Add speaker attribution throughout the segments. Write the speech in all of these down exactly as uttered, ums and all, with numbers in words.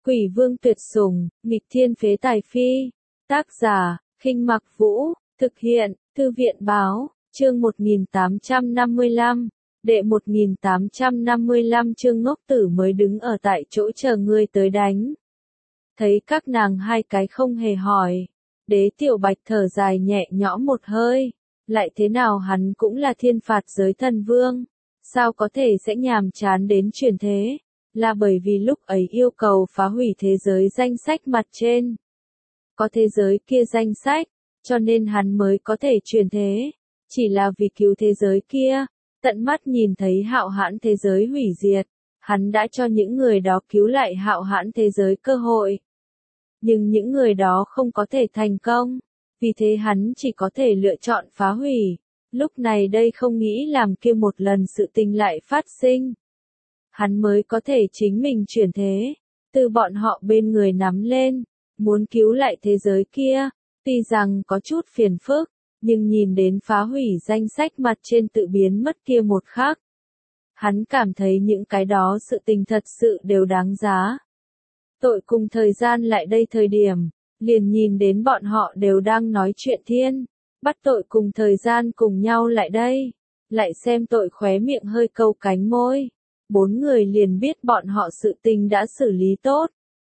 Speaker 1: Quỷ vương tuyệt sủng, nghịch thiên phế tài phi. Tác giả, Khinh Mặc Vũ, thực hiện, Thư viện báo, chương một nghìn tám trăm năm mươi lăm, đệ một nghìn tám trăm năm mươi lăm chương ngốc tử mới đứng ở tại chỗ chờ ngươi tới đánh. Thấy các nàng hai cái không hề hỏi, Đế Tiểu Bạch thở dài nhẹ nhõm một hơi, lại thế nào hắn cũng là thiên phạt giới thần vương, sao có thể sẽ nhàm chán đến chuyển thế, là bởi vì lúc ấy yêu cầu phá hủy thế giới danh sách mặt trên. Có thế giới kia danh sách, cho nên hắn mới có thể chuyển thế, chỉ là vì cứu thế giới kia, tận mắt nhìn thấy hạo hãn thế giới hủy diệt, hắn đã cho những người đó cứu lại hạo hãn thế giới cơ hội. Nhưng những người đó không có thể thành công, vì thế hắn chỉ có thể lựa chọn phá hủy. Lúc này đây không nghĩ làm kia một lần sự tình lại phát sinh. Hắn mới có thể chính mình chuyển thế, từ bọn họ bên người nắm lên, muốn cứu lại thế giới kia, tuy rằng có chút phiền phức, nhưng nhìn đến phá hủy danh sách mặt trên tự biến mất kia một khắc. Hắn cảm thấy những cái đó sự tình thật sự đều đáng giá. Tội cùng thời gian lại đây thời điểm, liền nhìn đến bọn họ đều đang nói chuyện thiên, bắt tội cùng thời gian cùng nhau lại đây, lại xem tội khóe miệng hơi câu cánh môi, bốn người liền biết bọn họ sự tình đã xử lý tốt.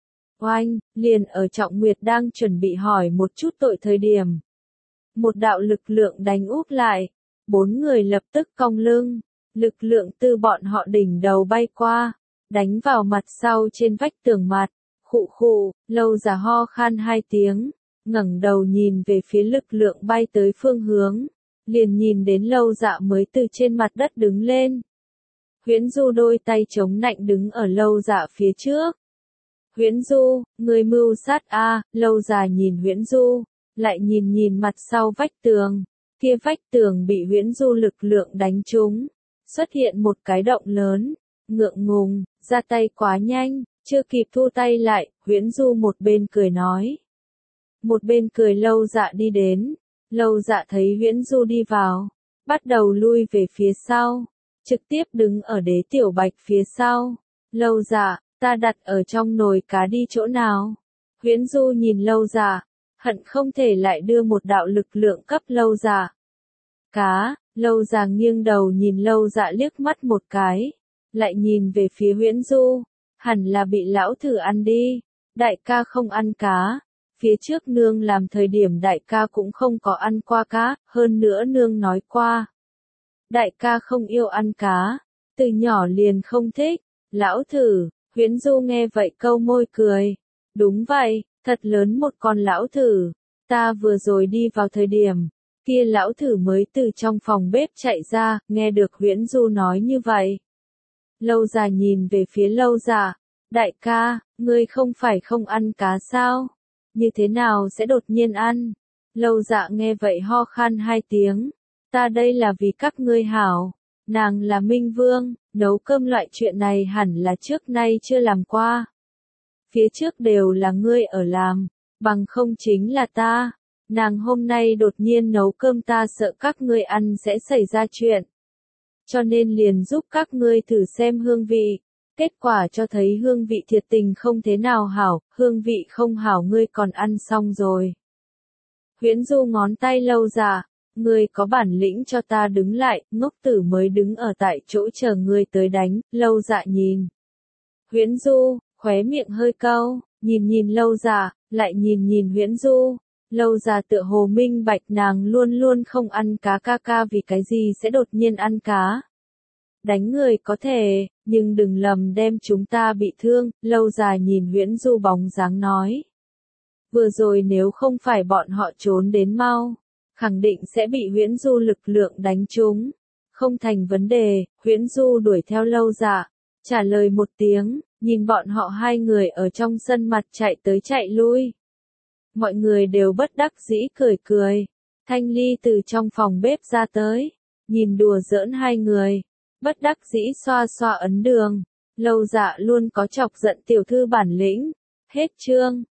Speaker 1: Oanh, liền ở Trọng Nguyệt đang chuẩn bị hỏi một chút tội thời điểm. Một đạo lực lượng đánh úp lại, bốn người lập tức cong lưng, lực lượng từ bọn họ đỉnh đầu bay qua, đánh vào mặt sau trên vách tường mặt. Khụ khụ, Lâu Giả ho khan hai tiếng, ngẩng đầu nhìn về phía lực lượng bay tới phương hướng, liền nhìn đến Lâu Dạ mới từ trên mặt đất đứng lên. Huyễn Du đôi tay chống nạnh đứng ở Lâu Dạ phía trước. Huyễn Du, người mưu sát a, Lâu Giả nhìn Huyễn Du, lại nhìn nhìn mặt sau vách tường, kia vách tường bị Huyễn Du lực lượng đánh trúng, xuất hiện một cái động lớn, ngượng ngùng, ra tay quá nhanh. Chưa kịp thu tay lại, Huyễn Du một bên cười nói. Một bên cười Lâu Dạ đi đến, Lâu Dạ thấy Huyễn Du đi vào, bắt đầu lui về phía sau, trực tiếp đứng ở Đế Tiểu Bạch phía sau. Lâu Dạ, ta đặt ở trong nồi cá đi chỗ nào? Huyễn Du nhìn Lâu Dạ, hận không thể lại đưa một đạo lực lượng cấp Lâu Dạ. Cá, Lâu Dạ nghiêng đầu nhìn Lâu Dạ liếc mắt một cái, lại nhìn về phía Huyễn Du. Hẳn là bị lão thử ăn đi, đại ca không ăn cá, phía trước nương làm thời điểm đại ca cũng không có ăn qua cá, hơn nữa nương nói qua. Đại ca không yêu ăn cá, từ nhỏ liền không thích, lão thử, Huyễn Du nghe vậy câu môi cười, đúng vậy, thật lớn một con lão thử, ta vừa rồi đi vào thời điểm, kia lão thử mới từ trong phòng bếp chạy ra, nghe được Huyễn Du nói như vậy. Lâu Giả nhìn về phía Lâu Giả, đại ca, ngươi không phải không ăn cá sao? Như thế nào sẽ đột nhiên ăn? Lâu Dạ nghe vậy ho khan hai tiếng, ta đây là vì các ngươi hảo, nàng là Minh Vương, nấu cơm loại chuyện này hẳn là trước nay chưa làm qua. Phía trước đều là ngươi ở làm, bằng không chính là ta, nàng hôm nay đột nhiên nấu cơm ta sợ các ngươi ăn sẽ xảy ra chuyện. Cho nên liền giúp các ngươi thử xem hương vị, kết quả cho thấy hương vị thiệt tình không thế nào hảo, hương vị không hảo ngươi còn ăn xong rồi. Huyễn Du ngón tay Lâu Dạ, ngươi có bản lĩnh cho ta đứng lại, ngốc tử mới đứng ở tại chỗ chờ ngươi tới đánh, Lâu Dạ nhìn. Huyễn Du, khóe miệng hơi cau, nhìn nhìn Lâu Dạ, lại nhìn nhìn Huyễn Du. Lâu Giả tựa hồ minh bạch nàng luôn luôn không ăn cá ca ca vì cái gì sẽ đột nhiên ăn cá. Đánh người có thể, nhưng đừng lầm đem chúng ta bị thương, Lâu Giả nhìn Huyễn Du bóng dáng nói. Vừa rồi nếu không phải bọn họ trốn đến mau, khẳng định sẽ bị Huyễn Du lực lượng đánh trúng. Không thành vấn đề, Huyễn Du đuổi theo Lâu Giả, trả lời một tiếng, nhìn bọn họ hai người ở trong sân mặt chạy tới chạy lui. Mọi người đều bất đắc dĩ cười cười. Thanh Ly từ trong phòng bếp ra tới, nhìn đùa giỡn hai người, bất đắc dĩ xoa xoa ấn đường. Lâu Dạ luôn có chọc giận tiểu thư bản lĩnh. Hết chương.